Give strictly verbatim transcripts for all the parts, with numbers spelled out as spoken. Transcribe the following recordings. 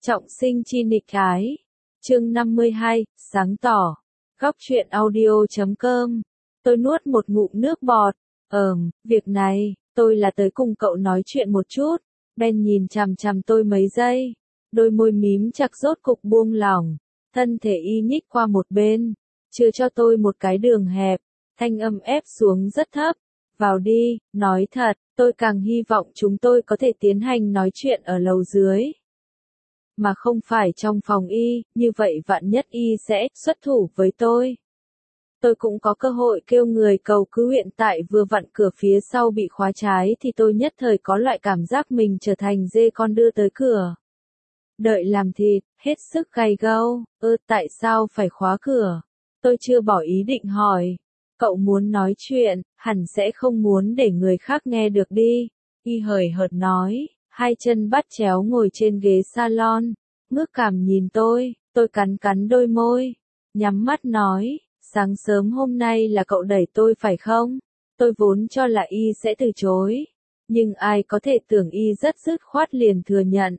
Trọng sinh chi nghịch ái. Chương năm mươi hai, sáng tỏ. Góc truyện audio chấm com. Tôi nuốt một ngụm nước bọt. Ờm, việc này, tôi là tới cùng cậu nói chuyện một chút. Ben nhìn chằm chằm tôi mấy giây. Đôi môi mím chặt rốt cục buông lỏng. Thân thể y nhích qua một bên. Chưa cho tôi một cái đường hẹp. Thanh âm ép xuống rất thấp. Vào đi, nói thật, tôi càng hy vọng chúng tôi có thể tiến hành nói chuyện ở lầu dưới. Mà không phải trong phòng y, như vậy vạn nhất y sẽ xuất thủ với tôi. Tôi cũng có cơ hội kêu người cầu cứu, hiện tại vừa vặn cửa phía sau bị khóa trái thì tôi nhất thời có loại cảm giác mình trở thành dê con đưa tới cửa. Đợi làm thịt, hết sức gay gâu, ơ tại sao phải khóa cửa? Tôi chưa bỏ ý định hỏi. Cậu muốn nói chuyện, hẳn sẽ không muốn để người khác nghe được đi. Y hời hợt nói, hai chân bắt chéo ngồi trên ghế salon, ngước cảm nhìn tôi, tôi cắn cắn đôi môi, nhắm mắt nói, sáng sớm hôm nay là cậu đẩy tôi phải không? Tôi vốn cho là y sẽ từ chối, nhưng ai có thể tưởng y rất dứt khoát liền thừa nhận.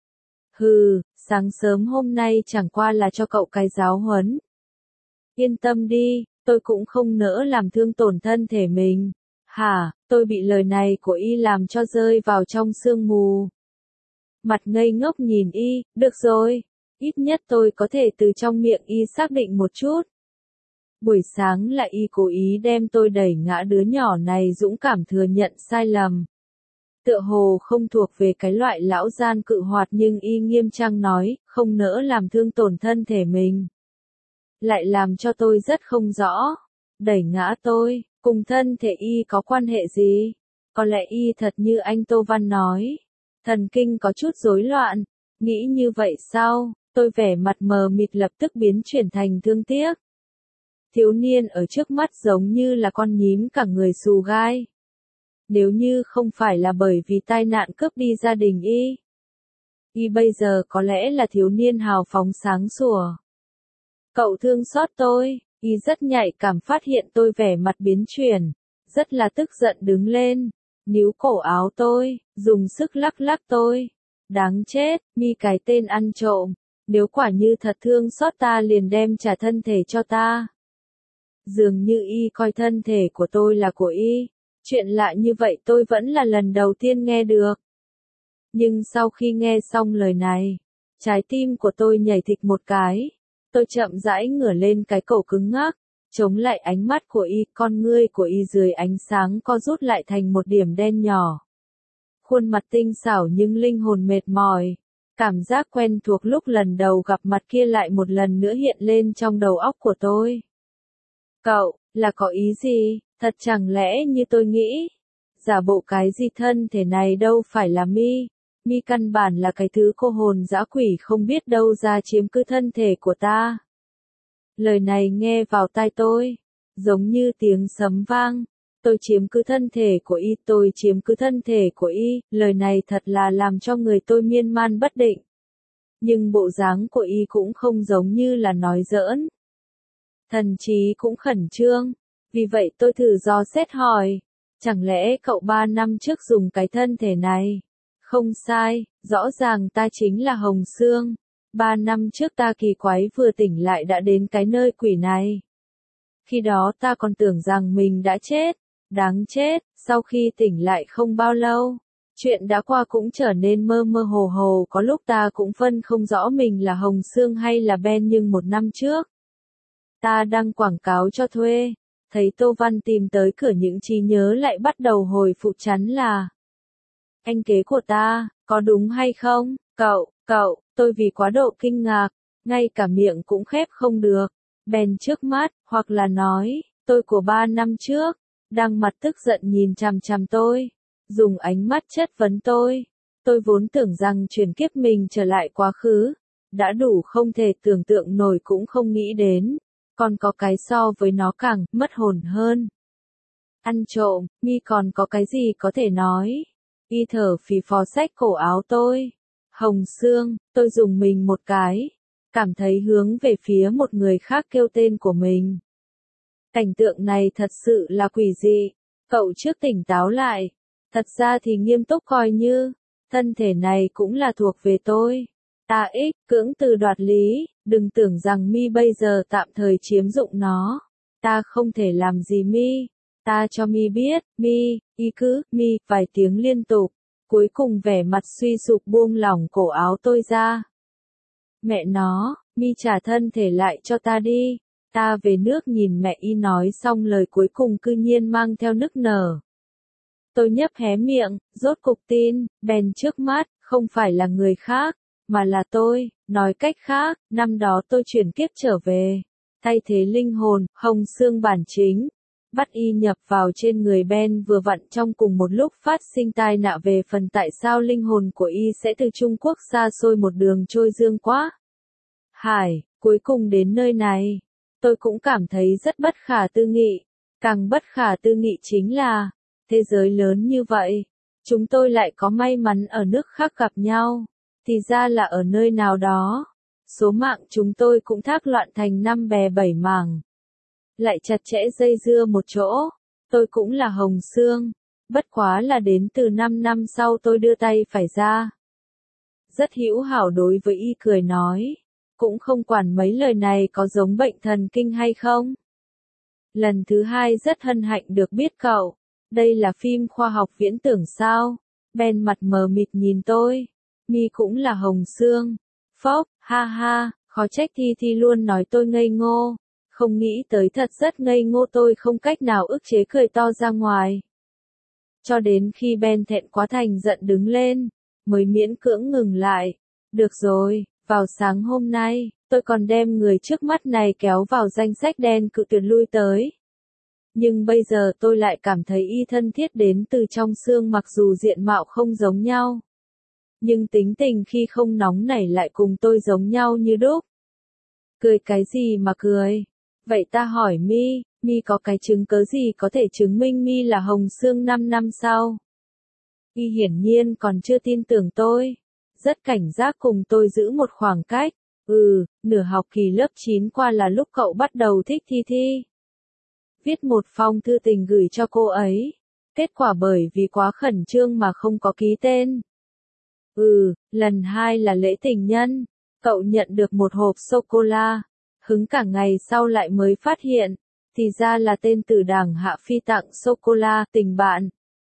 Hừ, sáng sớm hôm nay chẳng qua là cho cậu cái giáo huấn. Yên tâm đi, tôi cũng không nỡ làm thương tổn thân thể mình. Hả, tôi bị lời này của y làm cho rơi vào trong sương mù. Mặt ngây ngốc nhìn y, được rồi, ít nhất tôi có thể từ trong miệng y xác định một chút. Buổi sáng là y cố ý đem tôi đẩy ngã, đứa nhỏ này dũng cảm thừa nhận sai lầm. Tựa hồ không thuộc về cái loại lão gian cự hoạt, nhưng y nghiêm trang nói, không nỡ làm thương tổn thân thể mình. Lại làm cho tôi rất không rõ. Đẩy ngã tôi, cùng thân thể y có quan hệ gì? Có lẽ y thật như anh Tô Văn nói. Thần kinh có chút rối loạn. Nghĩ như vậy sao? Tôi vẻ mặt mờ mịt lập tức biến chuyển thành thương tiếc. Thiếu niên ở trước mắt giống như là con nhím cả người xù gai. Nếu như không phải là bởi vì tai nạn cướp đi gia đình y, y bây giờ có lẽ là thiếu niên hào phóng sáng sủa. Cậu thương xót tôi. Y rất nhạy cảm phát hiện tôi vẻ mặt biến chuyển, rất là tức giận đứng lên, níu cổ áo tôi, dùng sức lắc lắc tôi. Đáng chết, mi cái tên ăn trộm, nếu quả như thật thương xót ta liền đem trả thân thể cho ta. Dường như y coi thân thể của tôi là của y, chuyện lạ như vậy tôi vẫn là lần đầu tiên nghe được. Nhưng sau khi nghe xong lời này, trái tim của tôi nhảy thịch một cái. Tôi chậm rãi ngửa lên cái cổ cứng ngắc, chống lại ánh mắt của y, con ngươi của y dưới ánh sáng co rút lại thành một điểm đen nhỏ. Khuôn mặt tinh xảo nhưng linh hồn mệt mỏi, cảm giác quen thuộc lúc lần đầu gặp mặt kia lại một lần nữa hiện lên trong đầu óc của tôi. Cậu, là có ý gì, thật chẳng lẽ như tôi nghĩ? Giả bộ cái gì, thân thể này đâu phải là mi. Mi căn bản là cái thứ cô hồn dã quỷ không biết đâu ra chiếm cứ thân thể của ta. Lời này nghe vào tai tôi, giống như tiếng sấm vang. Tôi chiếm cứ thân thể của y, tôi chiếm cứ thân thể của y, lời này thật là làm cho người tôi miên man bất định. Nhưng bộ dáng của y cũng không giống như là nói giỡn. Thần trí cũng khẩn trương, vì vậy tôi thử dò xét hỏi, chẳng lẽ cậu ba năm trước dùng cái thân thể này? Không sai, rõ ràng ta chính là Hồng Sương. Ba năm trước ta kỳ quái vừa tỉnh lại đã đến cái nơi quỷ này. Khi đó ta còn tưởng rằng mình đã chết. Đáng chết, sau khi tỉnh lại không bao lâu, chuyện đã qua cũng trở nên mơ mơ hồ hồ, có lúc ta cũng phân không rõ mình là Hồng Sương hay là Ben. Nhưng một năm trước, ta đăng quảng cáo cho thuê, thấy Tô Văn tìm tới cửa, những trí nhớ lại bắt đầu hồi phục, chắn là anh kế của ta, có đúng hay không? Cậu, cậu, tôi vì quá độ kinh ngạc, ngay cả miệng cũng khép không được. Ben trước mắt, hoặc là nói, tôi của ba năm trước, đang mặt tức giận nhìn chằm chằm tôi, dùng ánh mắt chất vấn tôi. Tôi vốn tưởng rằng chuyển kiếp mình trở lại quá khứ, đã đủ không thể tưởng tượng nổi, cũng không nghĩ đến, còn có cái so với nó càng mất hồn hơn. Ăn trộm, mi còn có cái gì có thể nói? Y thở phì phò xách cổ áo tôi. Hồng Sương, tôi dùng mình một cái, cảm thấy hướng về phía một người khác kêu tên của mình. Cảnh tượng này thật sự là quỷ dị. Cậu trước tỉnh táo lại, thật ra thì nghiêm túc coi như, thân thể này cũng là thuộc về tôi. Ta ích, cưỡng từ đoạt lý, đừng tưởng rằng mi bây giờ tạm thời chiếm dụng nó. Ta không thể làm gì mi. Ta cho mi biết, mi, y cứ, mi, vài tiếng liên tục. Cuối cùng vẻ mặt suy sụp buông lỏng cổ áo tôi ra. Mẹ nó, mi trả thân thể lại cho ta đi. Ta về nước nhìn mẹ y nói xong lời cuối cùng cư nhiên mang theo nức nở. Tôi nhấp hé miệng, rốt cục tin, bèn trước mắt, không phải là người khác, mà là tôi, nói cách khác, năm đó tôi chuyển kiếp trở về, thay thế linh hồn, hồng xương bản chính, bắt y nhập vào trên người Ben vừa vặn trong cùng một lúc phát sinh tai nạn về phần tại sao linh hồn của y sẽ từ Trung Quốc xa xôi một đường trôi dương quá. Hải, cuối cùng đến nơi này, tôi cũng cảm thấy rất bất khả tư nghị, càng bất khả tư nghị chính là, thế giới lớn như vậy, chúng tôi lại có may mắn ở nước khác gặp nhau, thì ra là ở nơi nào đó, số mạng chúng tôi cũng thác loạn thành năm bè bảy mảng. Lại chặt chẽ dây dưa một chỗ, tôi cũng là Hồng Xương, bất quá là đến từ năm năm sau tôi đưa tay phải ra. Rất hữu hảo đối với y cười nói, cũng không quản mấy lời này có giống bệnh thần kinh hay không. Lần thứ hai rất hân hạnh được biết cậu, đây là phim khoa học viễn tưởng sao, Ben mặt mờ mịt nhìn tôi, mi cũng là Hồng Xương, phốc, ha ha, khó trách Thi Thi luôn nói tôi ngây ngô. Không nghĩ tới thật rất ngây ngô tôi không cách nào ức chế cười to ra ngoài. Cho đến khi Ben thẹn quá thành giận đứng lên, mới miễn cưỡng ngừng lại. Được rồi, vào sáng hôm nay, tôi còn đem người trước mắt này kéo vào danh sách đen cự tuyệt lui tới. Nhưng bây giờ tôi lại cảm thấy y thân thiết đến từ trong xương mặc dù diện mạo không giống nhau. Nhưng tính tình khi không nóng nảy lại cùng tôi giống nhau như đúc. Cười cái gì mà cười? Vậy ta hỏi mi, mi có cái chứng cớ gì có thể chứng minh mi là Hồng Xương năm năm sau? Y hiển nhiên còn chưa tin tưởng tôi, rất cảnh giác cùng tôi giữ một khoảng cách. Ừ, nửa học kỳ lớp chín qua là lúc cậu bắt đầu thích Thi Thi. Viết một phong thư tình gửi cho cô ấy, kết quả bởi vì quá khẩn trương mà không có ký tên. Ừ, lần hai là lễ tình nhân, cậu nhận được một hộp sô-cô-la. Hứng cả ngày sau lại mới phát hiện, thì ra là tên tử đảng Hạ Phi tặng sô-cô-la tình bạn.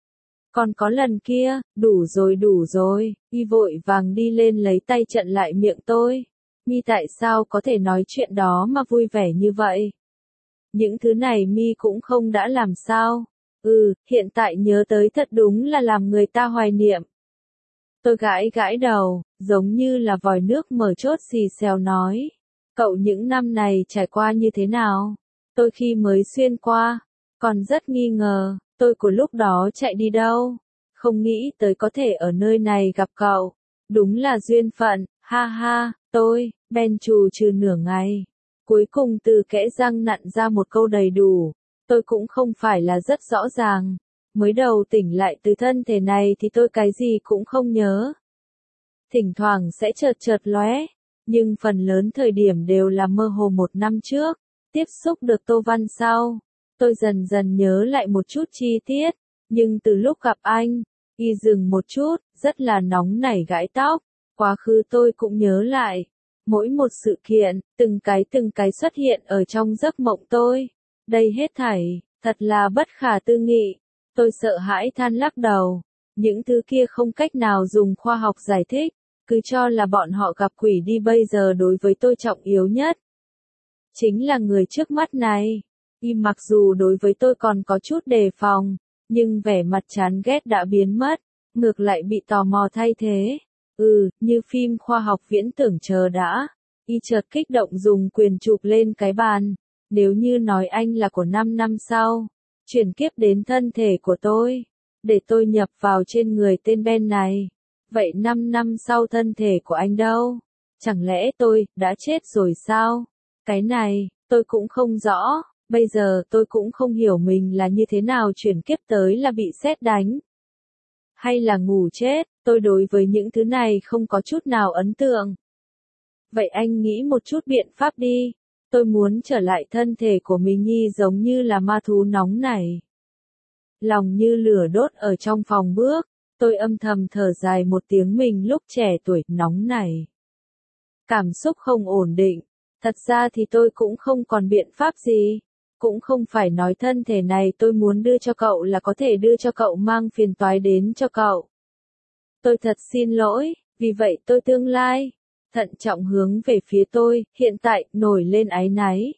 Còn có lần kia, đủ rồi đủ rồi, y vội vàng đi lên lấy tay chặn lại miệng tôi. Mi tại sao có thể nói chuyện đó mà vui vẻ như vậy? Những thứ này mi cũng không đã làm sao? Ừ, hiện tại nhớ tới thật đúng là làm người ta hoài niệm. Tôi gãi gãi đầu, giống như là vòi nước mở chốt xì xèo nói. Cậu những năm này trải qua như thế nào? Tôi khi mới xuyên qua, còn rất nghi ngờ, tôi của lúc đó chạy đi đâu? Không nghĩ tới có thể ở nơi này gặp cậu. Đúng là duyên phận, ha ha, tôi, Ben trù trừ nửa ngày. Cuối cùng từ kẽ răng nặn ra một câu đầy đủ. Tôi cũng không phải là rất rõ ràng. Mới đầu tỉnh lại từ thân thể này thì tôi cái gì cũng không nhớ. Thỉnh thoảng sẽ chợt chợt lóe. Nhưng phần lớn thời điểm đều là mơ hồ một năm trước, tiếp xúc được Tô Văn sau, tôi dần dần nhớ lại một chút chi tiết, nhưng từ lúc gặp anh, y dừng một chút, rất là nóng nảy gãi tóc, quá khứ tôi cũng nhớ lại, mỗi một sự kiện, từng cái từng cái xuất hiện ở trong giấc mộng tôi, đây hết thảy, thật là bất khả tư nghị, tôi sợ hãi than lắc đầu, những thứ kia không cách nào dùng khoa học giải thích. Cứ cho là bọn họ gặp quỷ đi bây giờ đối với tôi trọng yếu nhất. Chính là người trước mắt này. Y mặc dù đối với tôi còn có chút đề phòng, nhưng vẻ mặt chán ghét đã biến mất, ngược lại bị tò mò thay thế. Ừ, như phim khoa học viễn tưởng chờ đã. Y chợt kích động dùng quyền chụp lên cái bàn. Nếu như nói anh là của năm năm sau, chuyển kiếp đến thân thể của tôi, để tôi nhập vào trên người tên Ben này. Vậy năm năm sau thân thể của anh đâu? Chẳng lẽ tôi đã chết rồi sao? Cái này, tôi cũng không rõ, bây giờ tôi cũng không hiểu mình là như thế nào chuyển kiếp tới là bị sét đánh. Hay là ngủ chết, tôi đối với những thứ này không có chút nào ấn tượng. Vậy anh nghĩ một chút biện pháp đi, tôi muốn trở lại thân thể của mình nhi giống như là ma thú nóng này. Lòng như lửa đốt ở trong phòng bước. Tôi âm thầm thở dài một tiếng mình lúc trẻ tuổi nóng này. cảm xúc không ổn định. Thật ra thì tôi cũng không còn biện pháp gì. Cũng không phải nói thân thể này tôi muốn đưa cho cậu là có thể đưa cho cậu mang phiền toái đến cho cậu. Tôi thật xin lỗi, vì vậy tôi tương lai, thận trọng hướng về phía tôi, hiện tại, nổi lên áy náy.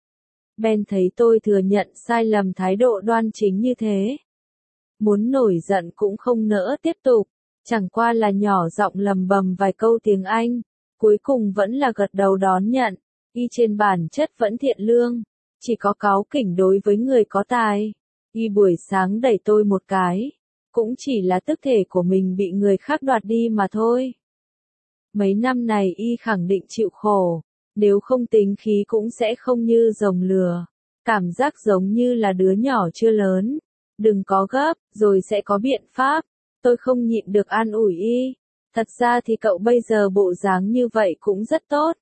Ben thấy tôi thừa nhận sai lầm thái độ đoan chính như thế. Muốn nổi giận cũng không nỡ tiếp tục, chẳng qua là nhỏ giọng lầm bầm vài câu tiếng Anh, cuối cùng vẫn là gật đầu đón nhận, y trên bản chất vẫn thiện lương, chỉ có cáu kỉnh đối với người có tài. Y buổi sáng đẩy tôi một cái, cũng chỉ là tức thể của mình bị người khác đoạt đi mà thôi. Mấy năm này y khẳng định chịu khổ, nếu không tính khí cũng sẽ không như rồng lừa, cảm giác giống như là đứa nhỏ chưa lớn. Đừng có gấp, rồi sẽ có biện pháp. Tôi không nhịn được an ủi y. Thật ra thì cậu bây giờ bộ dáng như vậy cũng rất tốt.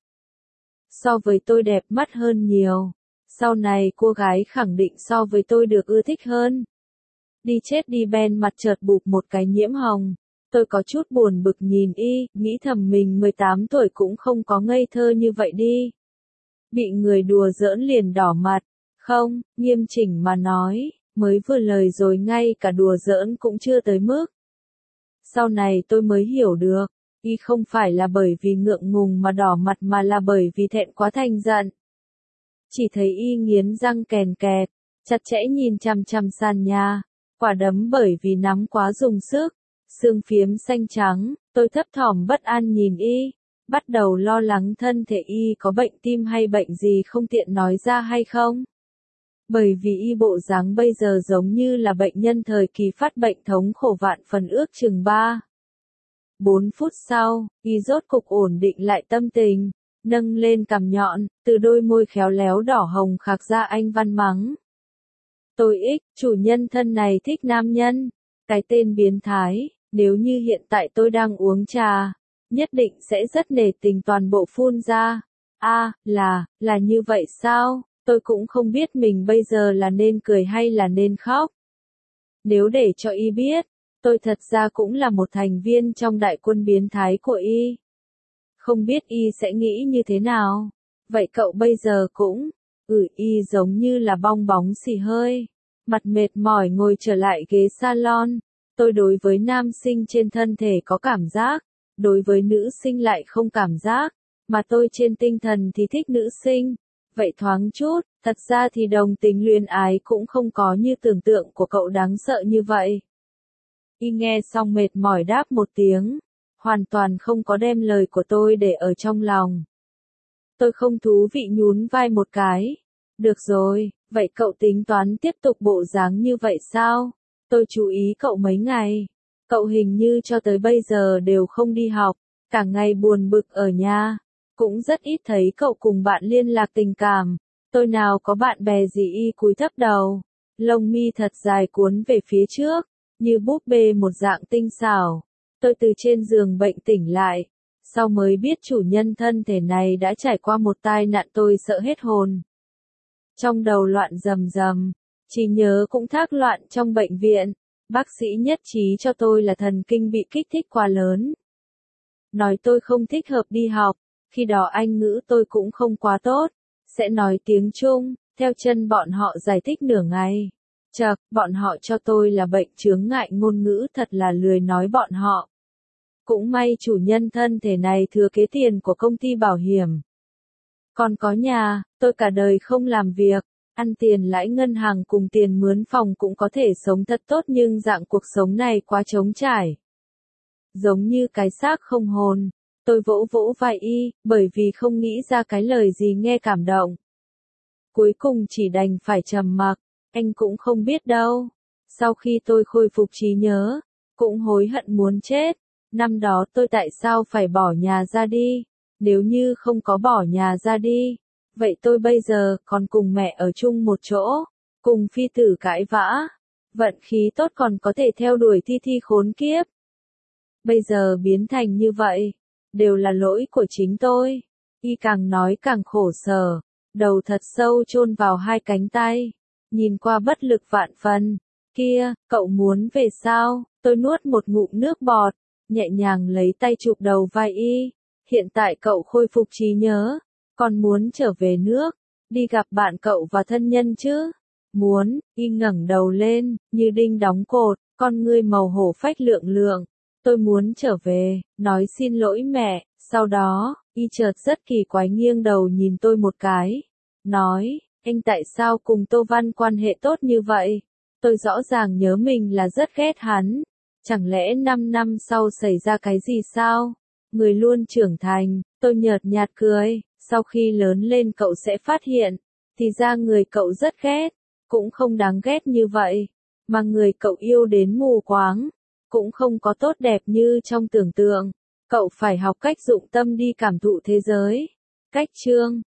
So với tôi đẹp mắt hơn nhiều. Sau này cô gái khẳng định so với tôi được ưa thích hơn. Đi chết đi. Ben mặt chợt bụp một cái nhiễm hồng. Tôi có chút buồn bực nhìn y, nghĩ thầm mình mười tám tuổi cũng không có ngây thơ như vậy đi. Bị người đùa giỡn liền đỏ mặt. Không, nghiêm chỉnh mà nói. Mới vừa lời rồi ngay cả đùa giỡn cũng chưa tới mức. Sau này tôi mới hiểu được, y không phải là bởi vì ngượng ngùng mà đỏ mặt mà là bởi vì thẹn quá thành giận. Chỉ thấy y nghiến răng kèn kẹt, chặt chẽ nhìn chằm chằm sàn nhà, quả đấm bởi vì nắm quá dùng sức, xương phiếm xanh trắng, tôi thấp thỏm bất an nhìn y, bắt đầu lo lắng thân thể y có bệnh tim hay bệnh gì không tiện nói ra hay không. Bởi vì y bộ dáng bây giờ giống như là bệnh nhân thời kỳ phát bệnh thống khổ vạn phần ước chừng ba. Bốn phút sau, y rốt cục ổn định lại tâm tình, nâng lên cằm nhọn, từ đôi môi khéo léo đỏ hồng khạc ra anh văn mắng. Tôi ích, chủ nhân thân này thích nam nhân, cái tên biến thái, nếu như hiện tại tôi đang uống trà, nhất định sẽ rất nể tình toàn bộ phun ra. A, à, là, là như vậy sao? Tôi cũng không biết mình bây giờ là nên cười hay là nên khóc. Nếu để cho y biết, tôi thật ra cũng là một thành viên trong đại quân biến thái của y. Không biết y sẽ nghĩ như thế nào. Vậy cậu bây giờ cũng, ừ y giống như là bong bóng xì hơi. Mặt mệt mỏi ngồi trở lại ghế salon. Tôi đối với nam sinh trên thân thể có cảm giác, đối với nữ sinh lại không cảm giác, mà tôi trên tinh thần thì thích nữ sinh. Vậy thoáng chút, thật ra thì đồng tính luyến ái cũng không có như tưởng tượng của cậu đáng sợ như vậy. Y nghe xong mệt mỏi đáp một tiếng, hoàn toàn không có đem lời của tôi để ở trong lòng. Tôi không thú vị nhún vai một cái. Được rồi, vậy cậu tính toán tiếp tục bộ dáng như vậy sao? Tôi chú ý cậu mấy ngày. Cậu hình như cho tới bây giờ đều không đi học, cả ngày buồn bực ở nhà. Cũng rất ít thấy cậu cùng bạn liên lạc tình cảm. Tôi nào có bạn bè gì. Y cúi thấp đầu, lông mi thật dài cuốn về phía trước, như búp bê một dạng tinh xảo. Tôi từ trên giường bệnh tỉnh lại, sau mới biết chủ nhân thân thể này đã trải qua một tai nạn. Tôi sợ hết hồn. Trong đầu loạn rầm rầm, trí nhớ cũng thác loạn trong bệnh viện. Bác sĩ nhất trí cho tôi là thần kinh bị kích thích quá lớn. Nói tôi không thích hợp đi học. Khi đó Anh ngữ tôi cũng không quá tốt, sẽ nói tiếng Trung, theo chân bọn họ giải thích nửa ngày. Chậc, bọn họ cho tôi là bệnh chướng ngại ngôn ngữ, thật là lười nói bọn họ. Cũng may chủ nhân thân thể này thừa kế tiền của công ty bảo hiểm. Còn có nhà, tôi cả đời không làm việc, ăn tiền lãi ngân hàng cùng tiền mướn phòng cũng có thể sống thật tốt, nhưng dạng cuộc sống này quá trống trải. Giống như cái xác không hồn. Tôi vỗ vỗ vai y, bởi vì không nghĩ ra cái lời gì nghe cảm động. Cuối cùng chỉ đành phải trầm mặc, anh cũng không biết đâu. Sau khi tôi khôi phục trí nhớ, cũng hối hận muốn chết. Năm đó tôi tại sao phải bỏ nhà ra đi? Nếu như không có bỏ nhà ra đi, vậy tôi bây giờ còn cùng mẹ ở chung một chỗ, cùng phi tử cãi vã. Vận khí tốt còn có thể theo đuổi Thi Thi khốn kiếp. Bây giờ biến thành như vậy. Đều là lỗi của chính tôi. Y càng nói càng khổ sở, đầu thật sâu chôn vào hai cánh tay, nhìn qua bất lực vạn phần. Kia, cậu muốn về sao? Tôi nuốt một ngụm nước bọt, nhẹ nhàng lấy tay chụp đầu vai y, hiện tại cậu khôi phục trí nhớ, còn muốn trở về nước, đi gặp bạn cậu và thân nhân chứ? Muốn, y ngẩng đầu lên, như đinh đóng cột, con ngươi màu hổ phách lượng lượng. Tôi muốn trở về, nói xin lỗi mẹ, sau đó, y chợt rất kỳ quái nghiêng đầu nhìn tôi một cái. Nói, anh tại sao cùng Tô Văn quan hệ tốt như vậy? Tôi rõ ràng nhớ mình là rất ghét hắn. Chẳng lẽ năm năm sau xảy ra cái gì sao? Người luôn trưởng thành, tôi nhợt nhạt cười, sau khi lớn lên cậu sẽ phát hiện, thì ra người cậu rất ghét, cũng không đáng ghét như vậy, mà người cậu yêu đến mù quáng, cũng không có tốt đẹp như trong tưởng tượng. Cậu phải học cách dụng tâm đi cảm thụ thế giới. Cách chương